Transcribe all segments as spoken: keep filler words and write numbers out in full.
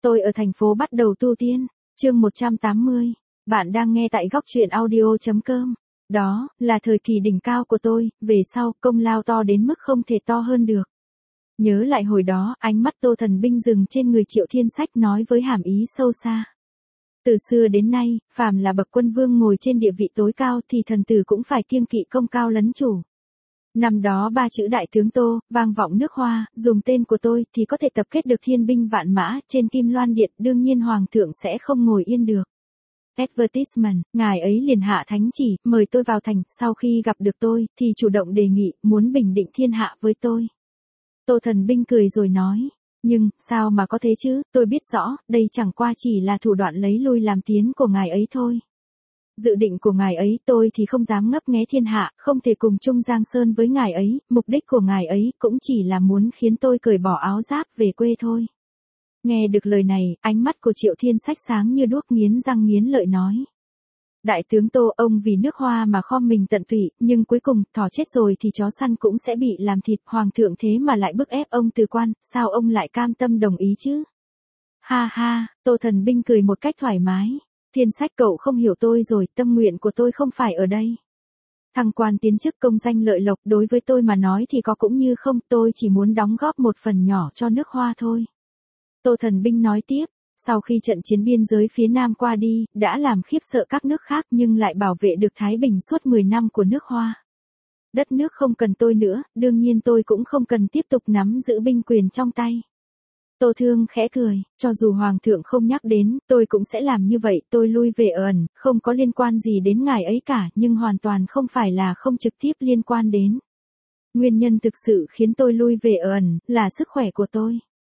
Tôi ở thành phố bắt đầu tu tiên, chương một trăm tám mươi. Bạn đang nghe tại góc truyện audio chấm com. Đó là thời kỳ đỉnh cao của tôi, về sau công lao to đến mức không thể to hơn được. Nhớ lại hồi đó, ánh mắt Tô Thần Binh dừng trên người Triệu Thiên Sách nói với hàm ý sâu xa. Từ xưa đến nay, phàm là bậc quân vương ngồi trên địa vị tối cao thì thần tử cũng phải kiêng kỵ công cao lấn chủ. Năm đó ba chữ đại tướng Tô, vang vọng nước Hoa, dùng tên của tôi thì có thể tập kết được thiên binh vạn mã trên Kim Loan Điện, đương nhiên Hoàng thượng sẽ không ngồi yên được. Advertisement, ngài ấy liền hạ thánh chỉ, mời tôi vào thành, sau khi gặp được tôi, thì chủ động đề nghị, muốn bình định thiên hạ với tôi. Tô Thần Binh cười rồi nói, nhưng, sao mà có thế chứ, tôi biết rõ, đây chẳng qua chỉ là thủ đoạn lấy lui làm tiến của ngài ấy thôi. Dự định của ngài ấy tôi thì không dám ngấp nghé thiên hạ, không thể cùng chung Giang Sơn với ngài ấy, mục đích của ngài ấy cũng chỉ là muốn khiến tôi cởi bỏ áo giáp về quê thôi. Nghe được lời này, ánh mắt của Triệu Thiên Sách sáng như đuốc, nghiến răng nghiến lợi nói. Đại tướng Tô, ông vì nước Hoa mà khom mình tận tụy, nhưng cuối cùng, thỏ chết rồi thì chó săn cũng sẽ bị làm thịt, Hoàng thượng thế mà lại bức ép ông từ quan, sao ông lại cam tâm đồng ý chứ? Ha ha, Tô Thần Binh cười một cách thoải mái. Thiên Sách, cậu không hiểu tôi rồi, tâm nguyện của tôi không phải ở đây. Thăng quan tiến chức, công danh lợi lộc, đối với tôi mà nói thì có cũng như không, tôi chỉ muốn đóng góp một phần nhỏ cho nước Hoa thôi. Tô Thần Binh nói tiếp, sau khi trận chiến biên giới phía Nam qua đi, đã làm khiếp sợ các nước khác nhưng lại bảo vệ được Thái Bình suốt mười năm của nước Hoa. Đất nước không cần tôi nữa, đương nhiên tôi cũng không cần tiếp tục nắm giữ binh quyền trong tay. Tô Thương khẽ cười, cho dù Hoàng thượng không nhắc đến, tôi cũng sẽ làm như vậy, tôi lui về ở ẩn, không có liên quan gì đến ngài ấy cả, nhưng hoàn toàn không phải là không trực tiếp liên quan đến. Nguyên nhân thực sự khiến tôi lui về ở ẩn, là sức khỏe của tôi.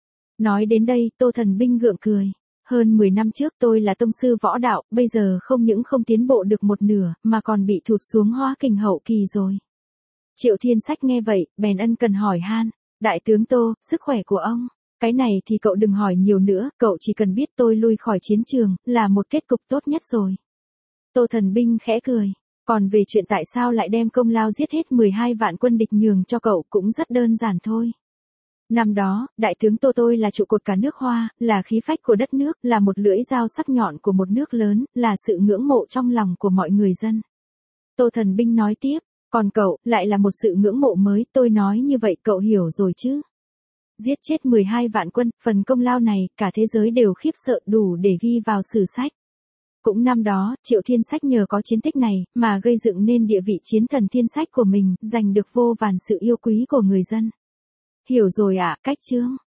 Nói đến đây, Tô Thần Binh gượng cười. Hơn mười năm trước tôi là tông sư võ đạo, bây giờ không những không tiến bộ được một nửa, mà còn bị thụt xuống Hóa Kình hậu kỳ rồi. Triệu Thiên Sách nghe vậy, bèn ân cần hỏi han, đại tướng Tô, sức khỏe của ông? Cái này thì cậu đừng hỏi nhiều nữa, cậu chỉ cần biết tôi lui khỏi chiến trường, là một kết cục tốt nhất rồi. Tô Thần Binh khẽ cười, còn về chuyện tại sao lại đem công lao giết hết mười hai vạn quân địch nhường cho cậu cũng rất đơn giản thôi. Năm đó, đại tướng Tô tôi là trụ cột cả nước Hoa, là khí phách của đất nước, là một lưỡi dao sắc nhọn của một nước lớn, là sự ngưỡng mộ trong lòng của mọi người dân. Tô Thần Binh nói tiếp, còn cậu, lại là một sự ngưỡng mộ mới, tôi nói như vậy cậu hiểu rồi chứ. Giết chết mười hai vạn quân, phần công lao này, cả thế giới đều khiếp sợ, đủ để ghi vào sử sách. Cũng năm đó, Triệu Thiên Sách nhờ có chiến tích này, mà gây dựng nên địa vị chiến thần Thiên Sách của mình, giành được vô vàn sự yêu quý của người dân. Hiểu rồi ạ, cách chương.